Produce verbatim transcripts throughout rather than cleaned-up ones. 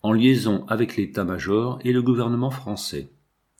en liaison avec l'état-major et le gouvernement français.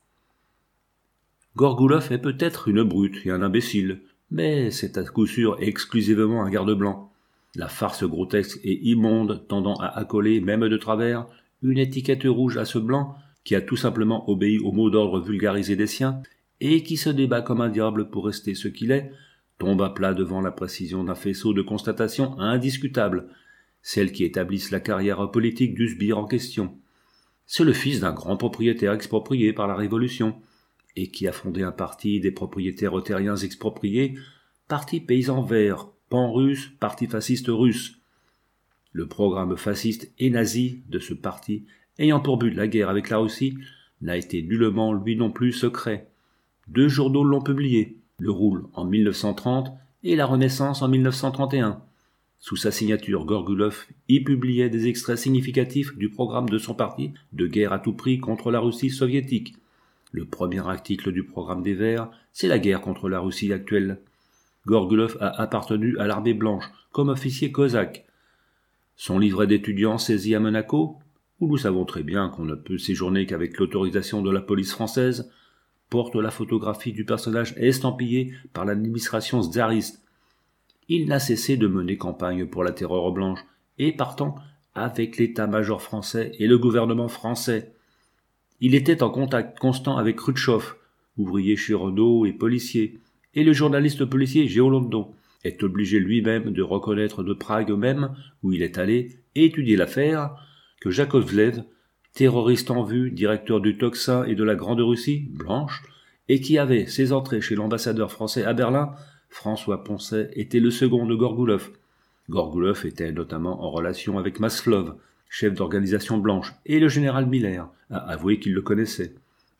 Gorgoulov est peut-être une brute et un imbécile, mais c'est à coup sûr exclusivement un garde blanc. La farce grotesque et immonde tendant à accoler, même de travers, une étiquette rouge à ce blanc qui a tout simplement obéi au mot d'ordre vulgarisé des siens et qui se débat comme un diable pour rester ce qu'il est, tombe à plat devant la précision d'un faisceau de constatations indiscutables, celles qui établissent la carrière politique du sbire en question. C'est le fils d'un grand propriétaire exproprié par la Révolution, et qui a fondé un parti des propriétaires terriens expropriés, parti paysan vert, pan russe, parti fasciste russe. Le programme fasciste et nazi de ce parti, ayant pour but la guerre avec la Russie, n'a été nullement lui non plus secret. Deux journaux l'ont publié, Le Roule en mille neuf cent trente et La Renaissance en mille neuf cent trente et un. Sous sa signature, Gorgoulov y publiait des extraits significatifs du programme de son parti de guerre à tout prix contre la Russie soviétique. Le premier article du programme des Verts, c'est la guerre contre la Russie actuelle. Gorgoulov a appartenu à l'armée blanche, comme officier cosaque. Son livret d'étudiant saisi à Monaco, où nous savons très bien qu'on ne peut séjourner qu'avec l'autorisation de la police française, porte la photographie du personnage estampillé par l'administration tsariste. Il n'a cessé de mener campagne pour la terreur blanche, et partant avec l'état-major français et le gouvernement français. Il était en contact constant avec Khrouchtchev, ouvrier chez Renault et policier, et le journaliste policier Géolondon est obligé lui-même de reconnaître de Prague même, où il est allé, et étudier l'affaire, que Jakovlev, terroriste en vue, directeur du Tocsin et de la Grande Russie, blanche, et qui avait ses entrées chez l'ambassadeur français à Berlin, François Poncet, était le second de Gorgoulov. Gorgoulov était notamment en relation avec Maslov, chef d'organisation blanche, et le général Miller a avoué qu'il le connaissait.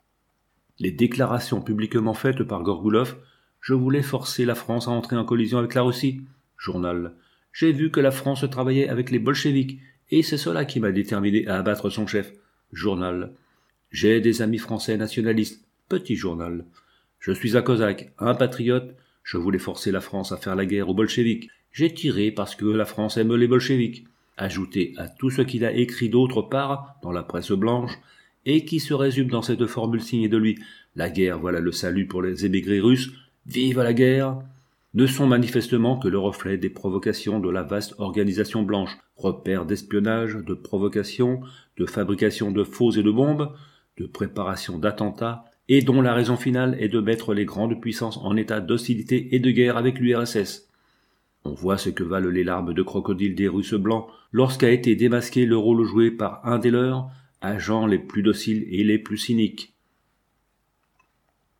Les déclarations publiquement faites par Gorgoulov « Je voulais forcer la France à entrer en collision avec la Russie » Journal. « J'ai vu que la France travaillait avec les bolcheviks, et c'est cela qui m'a déterminé à abattre son chef. » Journal. « J'ai des amis français nationalistes. » Petit journal. « Je suis un cosaque, un patriote. Je voulais forcer la France à faire la guerre aux bolcheviks. J'ai tiré parce que la France aime les bolcheviks. » Ajouté à tout ce qu'il a écrit d'autre part dans la presse blanche, et qui se résume dans cette formule signée de lui « La guerre, voilà le salut pour les émigrés russes. Vive la guerre !» ne sont manifestement que le reflet des provocations de la vaste organisation blanche, repères d'espionnage, de provocation, de fabrication de faux et de bombes, de préparation d'attentats, et dont la raison finale est de mettre les grandes puissances en état d'hostilité et de guerre avec l'U R S S. On voit ce que valent les larmes de crocodile des Russes blancs lorsqu'a été démasqué le rôle joué par un des leurs, agents les plus dociles et les plus cyniques.